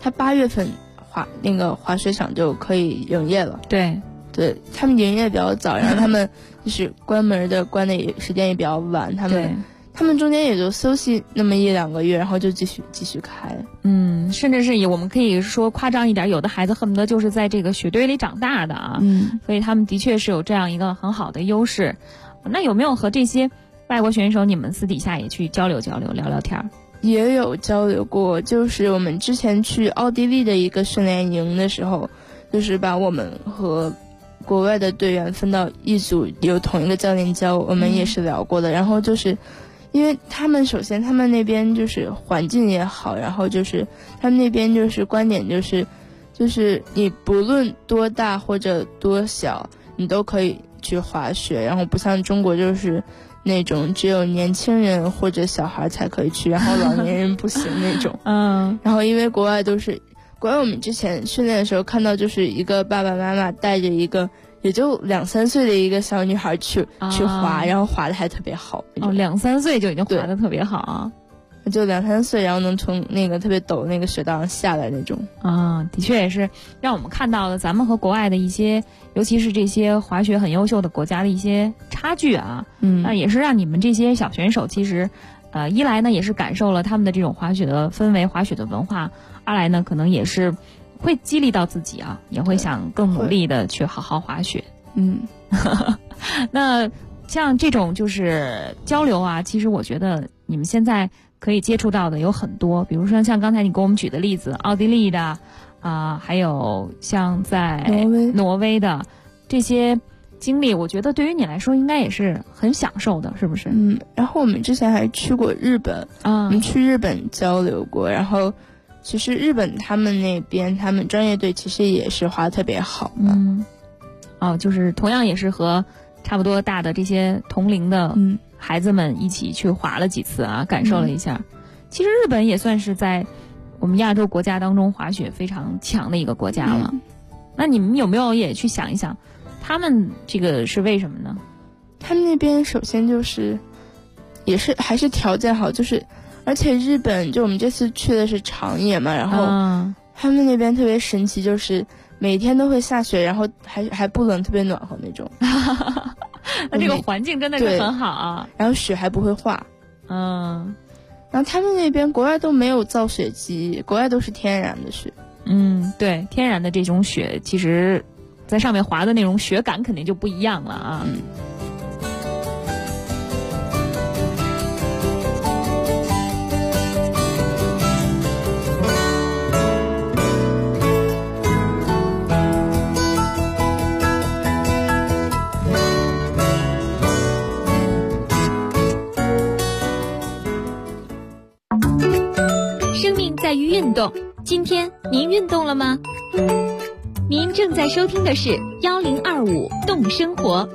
他8月份那个滑雪场就可以营业了。 对， 他们营业比较早，然后他们就是关的时间也比较晚，他们中间也就休息那么1-2个月，然后就继续开。 甚至是我们可以说夸张一点，有的孩子恨不得就是在这个雪堆里长大的啊。所以他们的确是有这样一个很好的优势。那有没有和这些外国选手你们私底下也去交流聊聊天？ 也有交流过，就是我们之前去奥地利的一个训练营的时候，就是把我们和国外的队员分到一组，有同一个教练教，我们也是聊过的。然后就是因为首先他们那边就是环境也好，然后就是他们那边就是观点就是你不论多大或者多小，你都可以去滑雪，然后不像中国就是那种只有年轻人或者小孩才可以去，然后老年人不行那种。然后因为国外我们之前训练的时候看到，就是一个爸爸妈妈带着一个也就2-3岁的一个小女孩去滑，然后滑的还特别好。 2-3岁就已经滑的特别好啊！ 就2-3岁，然后能从那个特别陡那个雪道上下来那种。 的确也是让我们看到了咱们和国外的一些，尤其是这些滑雪很优秀的国家的一些差距啊。那也是让你们这些小选手其实，一来呢也是感受了他们的这种滑雪的氛围、滑雪的文化；二来呢可能也是会激励到自己啊，也会想更努力的去好好滑雪。那像这种就是交流啊，其实我觉得你们现在可以接触到的有很多，比如说像刚才你给我们举的例子，奥地利的还有像在挪威的这些经历，我觉得对于你来说应该也是很享受的，是不是？ 然后我们之前还去过日本，我们去日本交流过，然后其实日本他们那边他们专业队其实也是滑得特别好的。 就是同样也是和差不多大的这些同龄的孩子们一起去滑了几次啊，感受了一下。其实日本也算是在我们亚洲国家当中滑雪非常强的一个国家了。那你们有没有也去想一想，他们这个是为什么呢？ 他们那边首先就是也是还是条件好，就是而且日本就我们这次去的是长野嘛，然后他们那边特别神奇，就是每天都会下雪，然后还不冷，特别暖和那种。 那这个环境真的是很好啊。 然后雪还不会化。然后他们那边国外都没有造雪机，国外都是天然的雪。 对，天然的这种雪，其实在上面滑的那种雪感肯定就不一样了啊。 生命在于运动，今天您运动了吗？您正在收听的是1025动生活。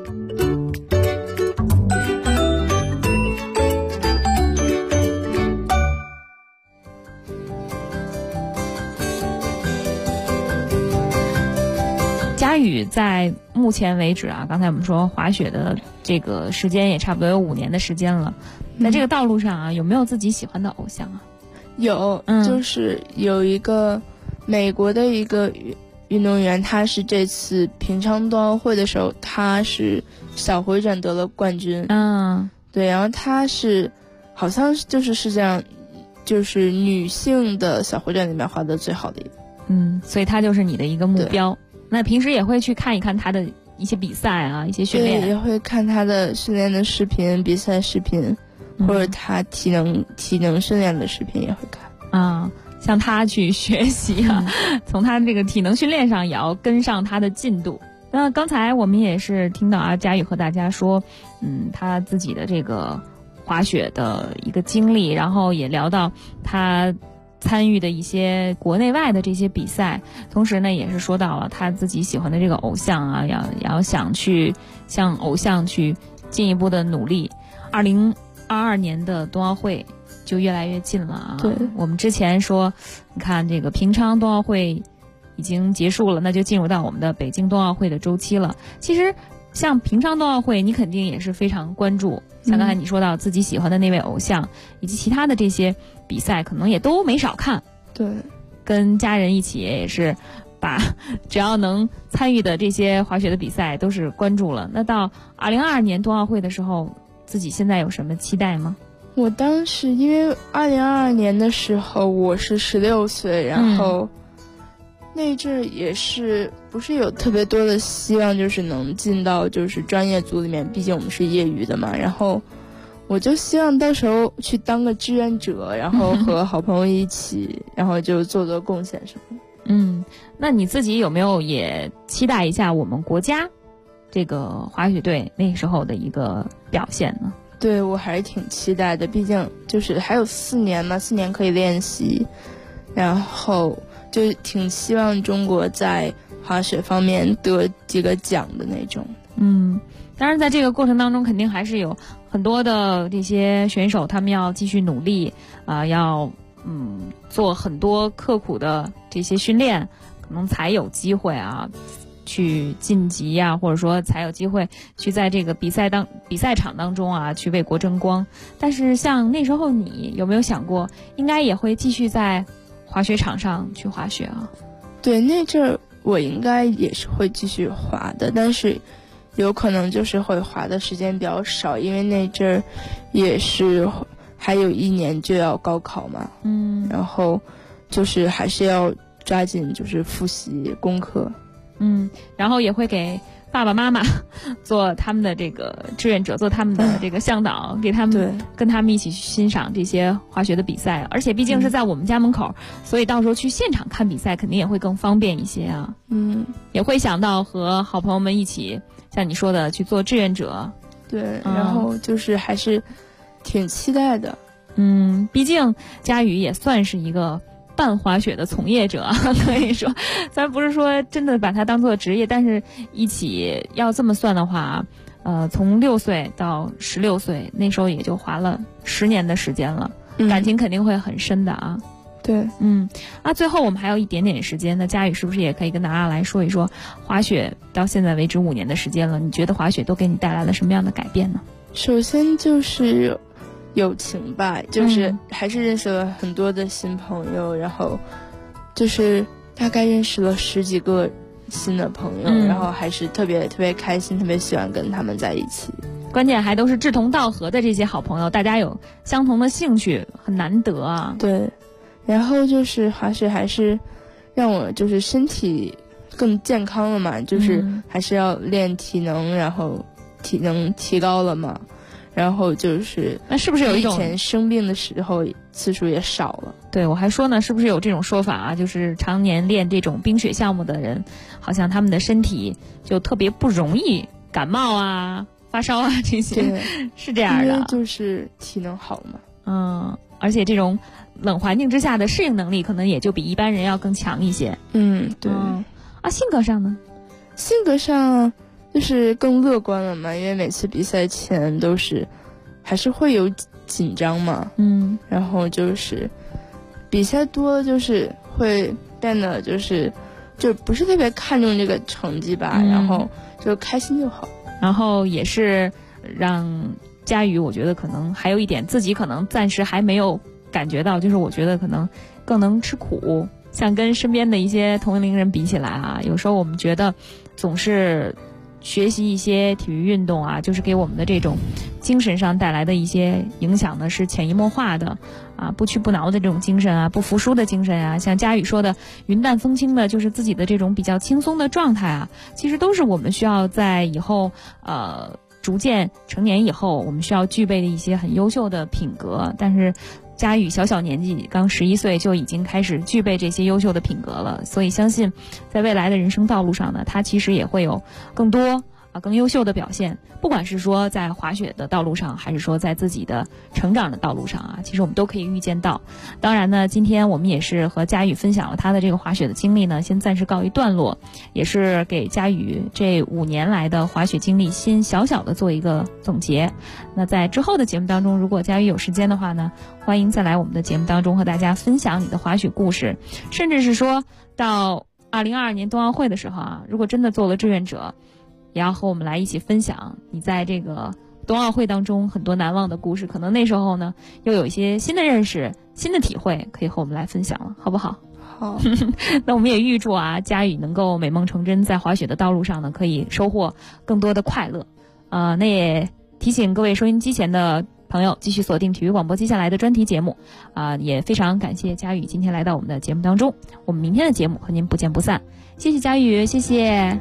佳宇在目前为止啊，刚才我们说滑雪的这个时间也差不多有5年的时间了，在这个道路上啊，有没有自己喜欢的偶像啊？ 有，就是有一个美国的一个运动员，他是这次平昌冬奥会的时候，他是小回转得了冠军。对，然后他是好像就是世界上就是女性的小回转里面滑得最好的一个。 所以他就是你的一个目标。那平时也会去看一看他的一些比赛啊，一些训练。 对，也会看他的训练的视频、比赛视频。或者他体能训练的视频也会看向他去学习啊，从他这个体能训练上也要跟上他的进度。那刚才我们也是听到佳宇和大家说，他自己的这个滑雪的一个经历，然后也聊到他参与的一些国内外的这些比赛，同时呢也是说到了他自己喜欢的这个偶像啊，要想去向偶像去进一步的努力。2022年的冬奥会就越来越近了啊！ 对， 我们之前说，你看这个平昌冬奥会已经结束了，那就进入到我们的北京冬奥会的周期了。其实，像平昌冬奥会，你肯定也是非常关注。像刚才你说到自己喜欢的那位偶像，以及其他的这些比赛，可能也都没少看。 对， 跟家人一起也是把只要能参与的这些滑雪的比赛都是关注了。那到2022年冬奥会的时候，自己现在有什么期待吗？ 我当时因为2022年的时候我是16岁，然后那阵也是不是有特别多的希望，就是能进到就是专业组里面，毕竟我们是业余的嘛。然后我就希望到时候去当个志愿者，然后和好朋友一起，然后就做贡献什么的。 那你自己有没有也期待一下我们国家这个滑雪队那时候的一个表现呢？ 对，我还是挺期待的，毕竟就是还有4年嘛，4年可以练习，然后就挺希望中国在滑雪方面得几个奖的那种。 当然在这个过程当中肯定还是有很多的这些选手，他们要继续努力要做很多刻苦的这些训练，可能才有机会去晋级或者说才有机会去在这个比赛场当中去为国争光。但是像那时候你有没有想过，应该也会继续在滑雪场上去滑雪啊？ 对，那阵儿我应该也是会继续滑的，但是有可能就是会滑的时间比较少，因为那阵儿也是还有1年就要高考嘛。然后就是还是要抓紧就是复习功课。 然后也会给爸爸妈妈做他们的这个志愿者，做他们的这个向导，给他们跟他们一起去欣赏这些滑雪的比赛。而且毕竟是在我们家门口，所以到时候去现场看比赛肯定也会更方便一些啊。也会想到和好朋友们一起，像你说的去做志愿者。 对，然后就是还是挺期待的。 毕竟佳宇也算是一个半滑雪的从业者，可以说咱不是说真的把它当做职业，但是一起要这么算的话，从6岁到16岁，那时候也就滑了10年的时间了，感情肯定会很深的啊。 对， 最后我们还有一点点时间，那佳宇是不是也可以跟大家来说一说，滑雪到现在为止5年的时间了，你觉得滑雪都给你带来了什么样的改变呢？ 首先就是友情吧，就是还是认识了很多的新朋友，然后就是大概认识了10几个新的朋友，然后还是特别特别开心，特别喜欢跟他们在一起。 关键还都是志同道合的这些好朋友，大家有相同的兴趣，很难得啊。 对，然后就是滑雪还是让我就是身体更健康了嘛，就是还是要练体能，然后体能提高了嘛。然后就是那是不是有一种以前生病的时候次数也少了？ 对，我还说呢，是不是有这种说法就是常年练这种冰雪项目的人，好像他们的身体就特别不容易感冒发烧这些，是这样的， 因为就是体能好嘛。 而且这种冷环境之下的适应能力可能也就比一般人要更强一些。 对。 性格上呢？ 性格上就是更乐观了嘛，因为每次比赛前都是还是会有紧张嘛。然后就是比赛多就是会变得就不是特别看重这个成绩吧，然后就开心就好。 然后也是让佳宇，我觉得可能还有一点自己可能暂时还没有感觉到，就是我觉得可能更能吃苦。像跟身边的一些同龄人比起来有时候我们觉得总是学习一些体育运动就是给我们的这种精神上带来的一些影响呢，是潜移默化的不屈不挠的这种精神不服输的精神像佳宇说的云淡风轻的，就是自己的这种比较轻松的状态其实都是我们需要在以后逐渐成年以后我们需要具备的一些很优秀的品格。但是佳宇小年纪刚11岁就已经开始具备这些优秀的品格了，所以相信在未来的人生道路上呢，他其实也会有更多更优秀的表现，不管是说在滑雪的道路上，还是说在自己的成长的道路上其实我们都可以预见到。当然呢，今天我们也是和佳宇分享了他的这个滑雪的经历呢，先暂时告一段落，也是给佳宇这5年来的滑雪经历先小小的做一个总结。那在之后的节目当中，如果佳宇有时间的话呢，欢迎再来我们的节目当中和大家分享你的滑雪故事，甚至是说到2022年冬奥会的时候如果真的做了志愿者，也要和我们来一起分享你在这个冬奥会当中很多难忘的故事，可能那时候呢又有一些新的认识、新的体会，可以和我们来分享了，好不好？ 好， 那我们也预祝啊，佳宇能够美梦成真，在滑雪的道路上呢，可以收获更多的快乐。那也提醒各位收音机前的朋友继续锁定体育广播接下来的专题节目。也非常感谢佳宇今天来到我们的节目当中，我们明天的节目和您不见不散。谢谢佳宇，谢谢。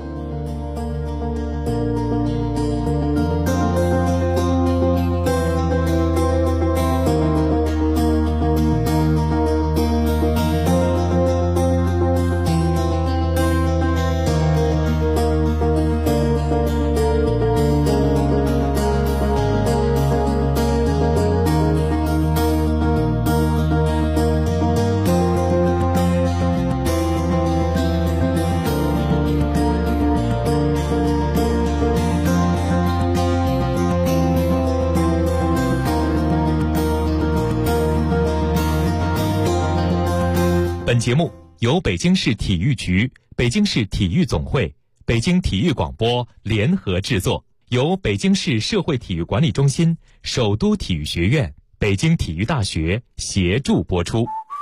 本节目由北京市体育局、北京市体育总会、北京体育广播联合制作，由北京市社会体育管理中心、首都体育学院、北京体育大学协助播出。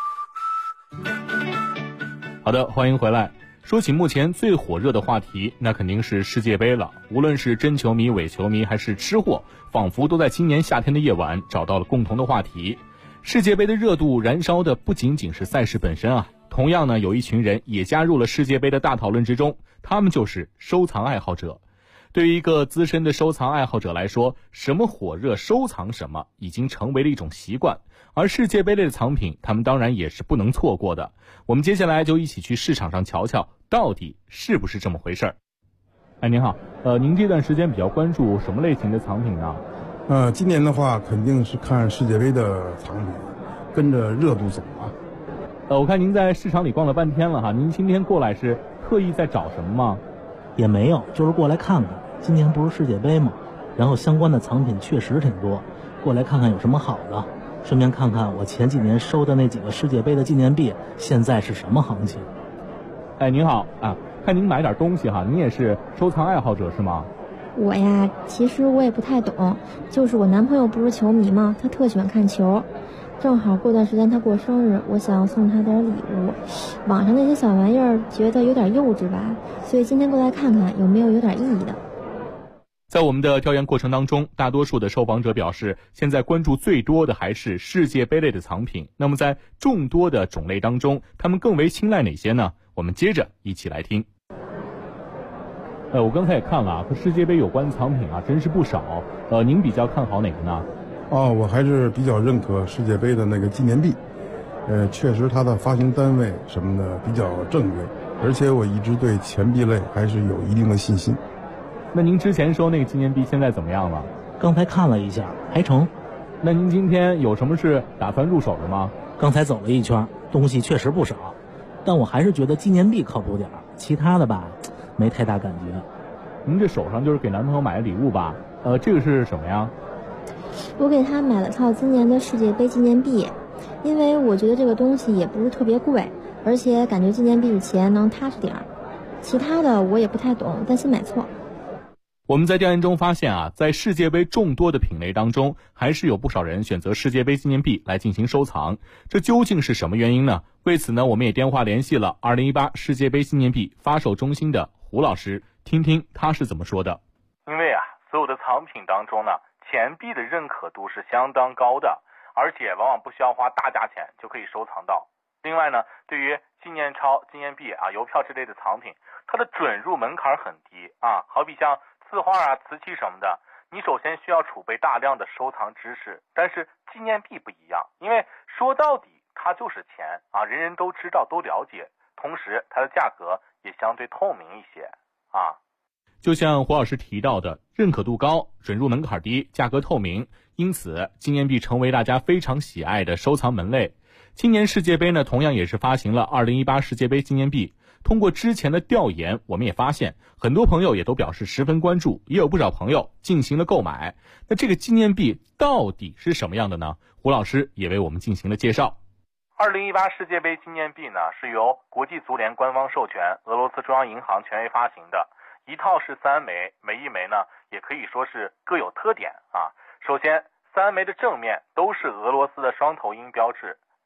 好的，欢迎回来。说起目前最火热的话题，那肯定是世界杯了。无论是真球迷、伪球迷还是吃货，仿佛都在今年夏天的夜晚找到了共同的话题。世界杯的热度燃烧的不仅仅是赛事本身啊，同样呢，有一群人也加入了世界杯的大讨论之中，他们就是收藏爱好者。对于一个资深的收藏爱好者来说，什么火热收藏什么已经成为了一种习惯，而世界杯类的藏品他们当然也是不能错过的。我们接下来就一起去市场上瞧瞧到底是不是这么回事儿。您好，您这段时间比较关注什么类型的藏品呢？ 今年的话肯定是看世界杯的藏品，跟着热度走啊。 我看您在市场里逛了半天了哈，您今天过来是特意在找什么吗？ 也没有，就是过来看看。今年不是世界杯吗？然后相关的藏品确实挺多，过来看看有什么好的，顺便看看我前几年收的那几个世界杯的纪念币现在是什么行情。 您好啊，看您买点东西哈，您也是收藏爱好者是吗？ 我呀，其实我也不太懂，就是我男朋友不是球迷嘛，他特喜欢看球，正好过段时间他过生日，我想送他点礼物。网上那些小玩意儿觉得有点幼稚吧，所以今天过来看看有没有点意义的。 在我们的调研过程当中，大多数的受访者表示，现在关注最多的还是世界杯类的藏品。那么在众多的种类当中，他们更为青睐哪些呢？我们接着一起来听。我刚才也看了啊，和世界杯有关的藏品啊，真是不少。您比较看好哪个呢？ 我还是比较认可世界杯的那个纪念币。确实它的发行单位什么的比较正规，而且我一直对钱币类还是有一定的信心。 那您之前收那个纪念币现在怎么样了？ 刚才看了一下，还成。 那您今天有什么是打算入手的吗？ 刚才走了一圈，东西确实不少，但我还是觉得纪念币靠谱点，其他的吧没太大感觉。 您这手上就是给男朋友买的礼物吧？这个是什么呀？ 我给他买了套今年的世界杯纪念币，因为我觉得这个东西也不是特别贵，而且感觉纪念币的钱能踏实点儿。其他的我也不太懂，担心买错。 我们在调研中发现啊，在世界杯众多的品类当中，还是有不少人选择世界杯纪念币来进行收藏。这究竟是什么原因呢？为此呢，我们也电话联系了2018世界杯纪念币发售中心的胡老师，听听他是怎么说的。 因为啊，所有的藏品当中呢，钱币的认可度是相当高的，而且往往不需要花大价钱就可以收藏到。另外呢，对于纪念钞、纪念币啊、邮票之类的藏品，它的准入门槛很低啊，好比像字画啊、瓷器什么的，你首先需要储备大量的收藏知识。但是纪念币不一样，因为说到底它就是钱啊，人人都知道都了解，同时它的价格也相对透明一些啊。 就像胡老师提到的，认可度高，准入门槛低，价格透明，因此纪念币成为大家非常喜爱的收藏门类。今年世界杯呢，同样也是发行了2018世界杯纪念币。通过之前的调研，我们也发现很多朋友也都表示十分关注，也有不少朋友进行了购买。那这个纪念币到底是什么样的呢？胡老师也为我们进行了介绍。 2018世界杯纪念币呢，是由国际足联官方授权，俄罗斯中央银行权威发行的，一套是3枚，每一枚呢也可以说是各有特点啊。首先，3枚的正面都是俄罗斯的双头鹰标志。那么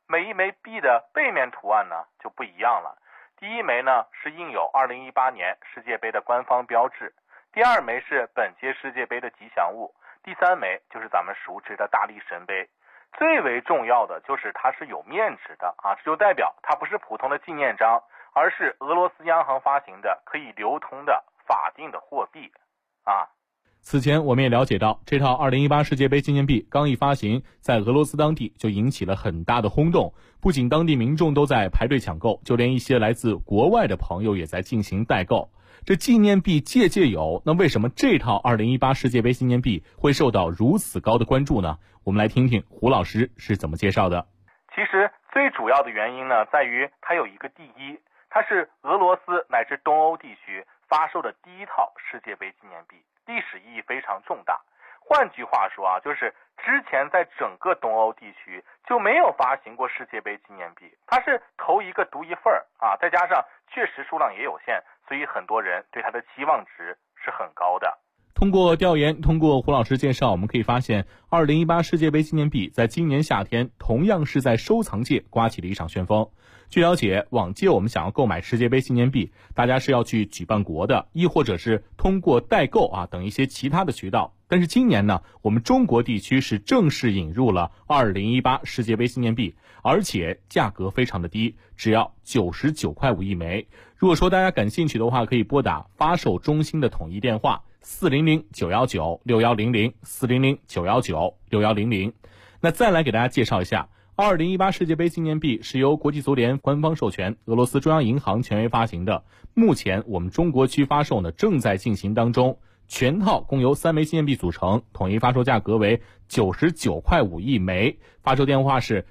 每一枚币的背面图案呢就不一样了。第一枚呢是印有2018年世界杯的官方标志，第二枚是本届世界杯的吉祥物，第三枚就是咱们熟知的大力神杯。最为重要的就是它是有面值的啊，这就代表它不是普通的纪念章，而是俄罗斯央行发行的可以流通的法定的货币啊。 此前我们也了解到，这套2018世界杯纪念币刚一发行，在俄罗斯当地就引起了很大的轰动，不仅当地民众都在排队抢购，就连一些来自国外的朋友也在进行代购。这纪念币届届有，那为什么这套2018世界杯纪念币会受到如此高的关注呢？我们来听听胡老师是怎么介绍的。 其实最主要的原因呢，在于它有一个第一，它是俄罗斯乃至东欧地区发售的第一套世界杯纪念币，历史意义非常重大。换句话说啊，就是之前在整个东欧地区就没有发行过世界杯纪念币，它是头一个独一份啊，再加上确实数量也有限，所以很多人对它的期望值是很高的。 通过调研，通过胡老师介绍，我们可以发现2018世界杯纪念币在今年夏天同样是在收藏界刮起了一场旋风。据了解，往届我们想要购买世界杯纪念币，大家是要去举办国的，亦或者是通过代购等一些其他的渠道。但是今年呢，我们中国地区是正式引入了2018世界杯纪念币，而且价格非常的低，只要99.5块一枚。如果说大家感兴趣的话，可以拨打发售中心的统一电话400-919-6100 400-919-6100。那再来给大家介绍一下，2018世界杯纪念币是由国际足联官方授权，俄罗斯中央银行权威发行的。目前我们中国区发售呢正在进行当中，全套共由3枚纪念币组成，统一发售价格为99.5块一枚。发售电话是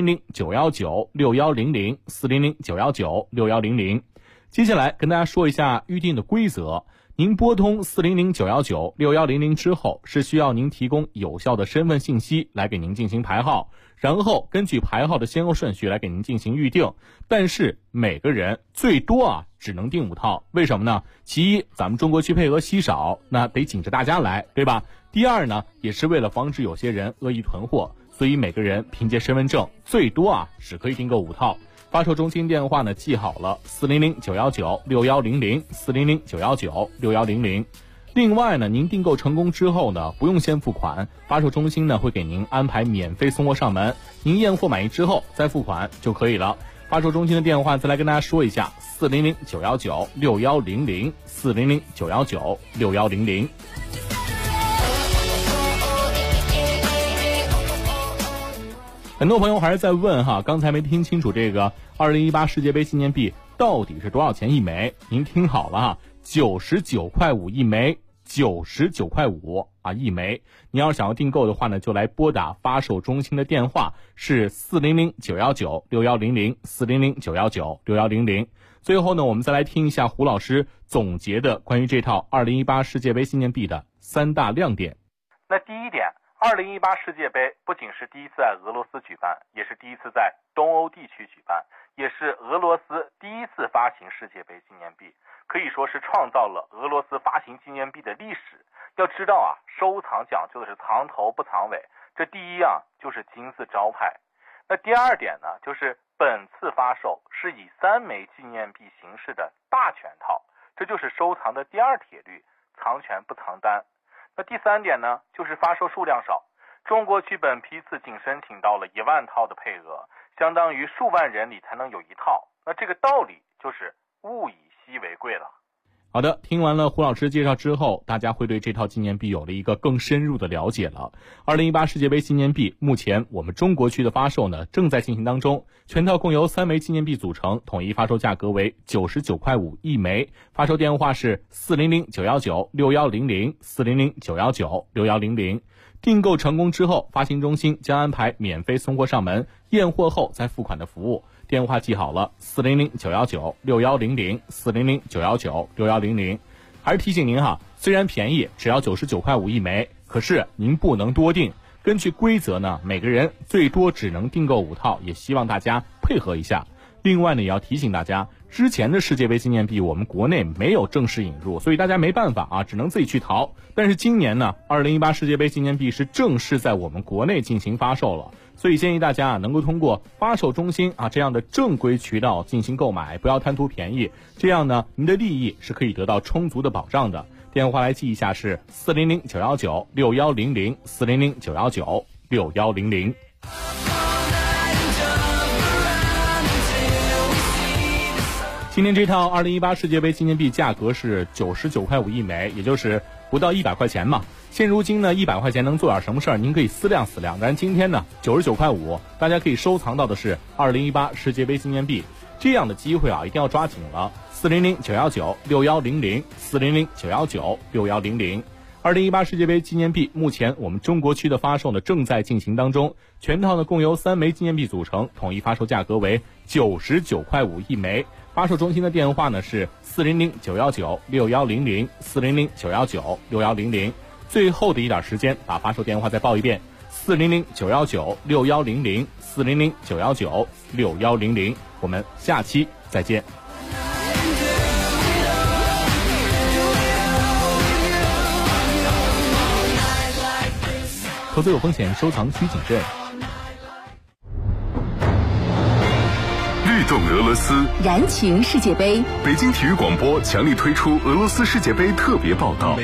400-919-6100 400-919-6100。接下来跟大家说一下预定的规则。您拨通400-919-6100之后，是需要您提供有效的身份信息来给您进行排号，然后根据排号的先后顺序来给您进行预定。但是每个人最多只能订5套，为什么呢？其一，咱们中国区配额稀少，那得紧着大家来，对吧？第二呢，也是为了防止有些人恶意囤货，所以每个人凭借身份证最多只可以订购5套。发售中心电话呢记好了，400-919-6100 400-919-6100。另外呢，您订购成功之后呢，不用先付款，发售中心呢会给您安排免费送货上门，您验货满意之后再付款就可以了。发售中心的电话再来跟大家说一下，400-919-6100 400-919-6100。很多朋友还是在问刚才没听清楚这个2018世界杯纪念币到底是多少钱一枚？您听好了99.5块一枚，99.5块一枚。你要是想要订购的话呢，就来拨打发售中心的电话是400-919-6100 400-919-6100。最后呢，我们再来听一下胡老师总结的关于这套2018世界杯纪念币的3大亮点。 那第一点，2018世界杯不仅是第一次在俄罗斯举办，也是第一次在东欧地区举办，也是俄罗斯第一次发行世界杯纪念币，可以说是创造了俄罗斯发行纪念币的历史。要知道收藏讲究的是藏头不藏尾，这第一就是金字招牌。那第二点呢，就是本次发售是以3枚纪念币形式的大全套，这就是收藏的第二铁律，藏全不藏单。那第三点呢，就是发售数量少，中国区本批次仅申请到了1万套的配额，相当于数万人里才能有1套。那这个道理就是物以稀为贵了。 好的，听完了胡老师介绍之后，大家会对这套纪念币有了一个更深入的了解了。2018世界杯纪念币目前我们中国区的发售呢正在进行当中，全套共由3枚纪念币组成，统一发售价格为99.5块一枚。发售电话是400-919-6100 400-919-6100。订购成功之后，发行中心将安排免费送货上门，验货后再付款的服务。电话记好了，400-919-6100 400-919-6100。还是提醒您虽然便宜，只要99.5块一枚，可是您不能多订。根据规则呢，每个人最多只能订购5套，也希望大家配合一下。另外呢，也要提醒大家，之前的世界杯纪念币我们国内没有正式引入，所以大家没办法只能自己去淘。但是今年呢，2018世界杯纪念币是正式在我们国内进行发售了， 所以建议大家能够通过发售中心这样的正规渠道进行购买，不要贪图便宜，这样呢您的利益是可以得到充足的保障的。电话来记一下是400-919-6100 400-919-6100。今年这套2018世界杯纪念币价格是99.5块一枚，也就是不到100块钱嘛。现如今呢，100块钱能做点什么事儿？您可以思量思量。但今天呢，99.5块，大家可以收藏到的是2018世界杯纪念币，这样的机会一定要抓紧了。400-919-6100 400-919-6100。2018世界杯纪念币目前我们中国区的发售呢正在进行当中，全套呢共由3枚纪念币组成，统一发售价格为99.5块一枚。发售中心的电话呢是400-919-6100 400-919-6100。最后的一点时间，把发售电话再报一遍：400-919-6100 400-919-6100。我们下期再见。投资有风险，收藏需谨慎。 律动俄罗斯， 燃情世界杯。 北京体育广播强力推出俄罗斯世界杯特别报道。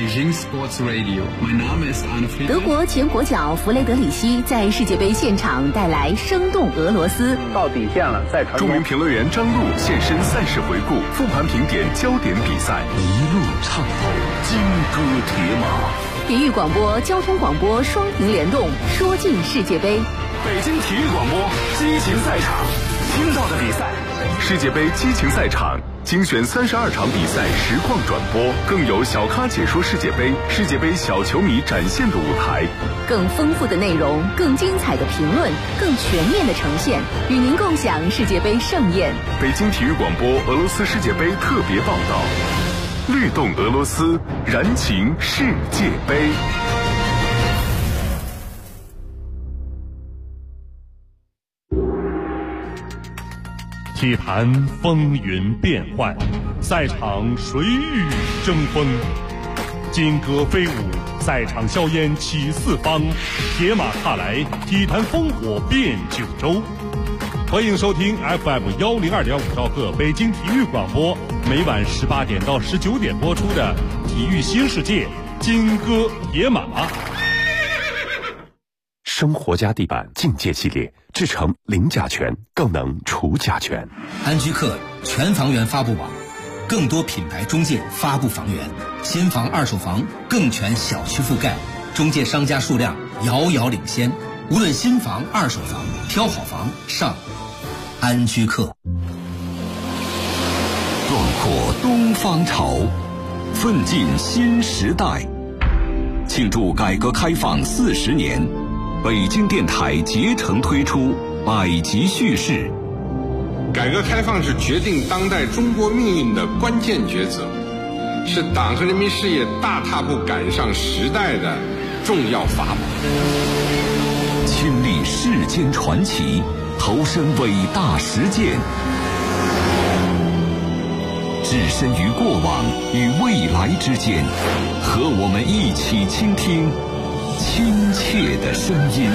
德国前国脚弗雷德里希在世界杯现场带来生动俄罗斯。 到底线了，在传。 著名评论员张璐现身赛事回顾，复盘评点焦点比赛，一路畅透金戈铁马。 体育广播、交通广播双屏联动，说尽世界杯。 北京体育广播激情赛场，听到的比赛，世界杯激情赛场精选32场比赛实况转播，更有小咖解说世界杯，世界杯小球迷展现的舞台， 更丰富的内容，更精彩的评论，更全面的呈现，与您共享世界杯盛宴。 北京体育广播俄罗斯世界杯特别报道，律动俄罗斯，燃情世界杯。 体坛风云变幻，赛场谁与争锋？金戈飞舞，赛场硝烟起四方，铁马踏来，体坛烽火遍九州。欢迎收听 FM102.5兆赫北京体育广播，每晚18点到19点播出的《体育新世界》金戈铁马。 生活家地板境界系列，制成零甲醛，更能除甲醛。 安居客全房源发布网，更多品牌中介发布房源，新房、二手房更全小区覆盖，中介商家数量遥遥领先。无论新房、二手房，挑好房上安居客。 壮阔东方潮，奋进新时代。庆祝改革开放40年，北京电台竭诚推出百集叙事。 改革开放是决定当代中国命运的关键抉择，是党和人民事业大踏步赶上时代的重要法宝。 亲历世间传奇，投身伟大实践，置身于过往与未来之间，和我们一起倾听亲切的声音。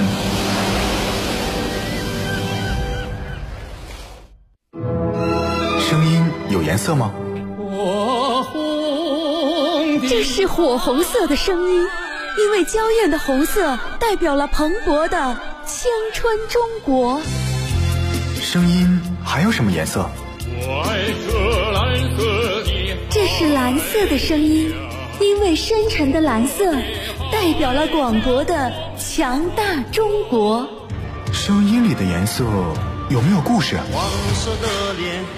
声音有颜色吗？ 这是火红色的声音，因为娇艳的红色代表了蓬勃的青春中国。 声音还有什么颜色？ 这是蓝色的声音，因为深沉的蓝色代表了广博的强大中国。 声音里的颜色有没有故事？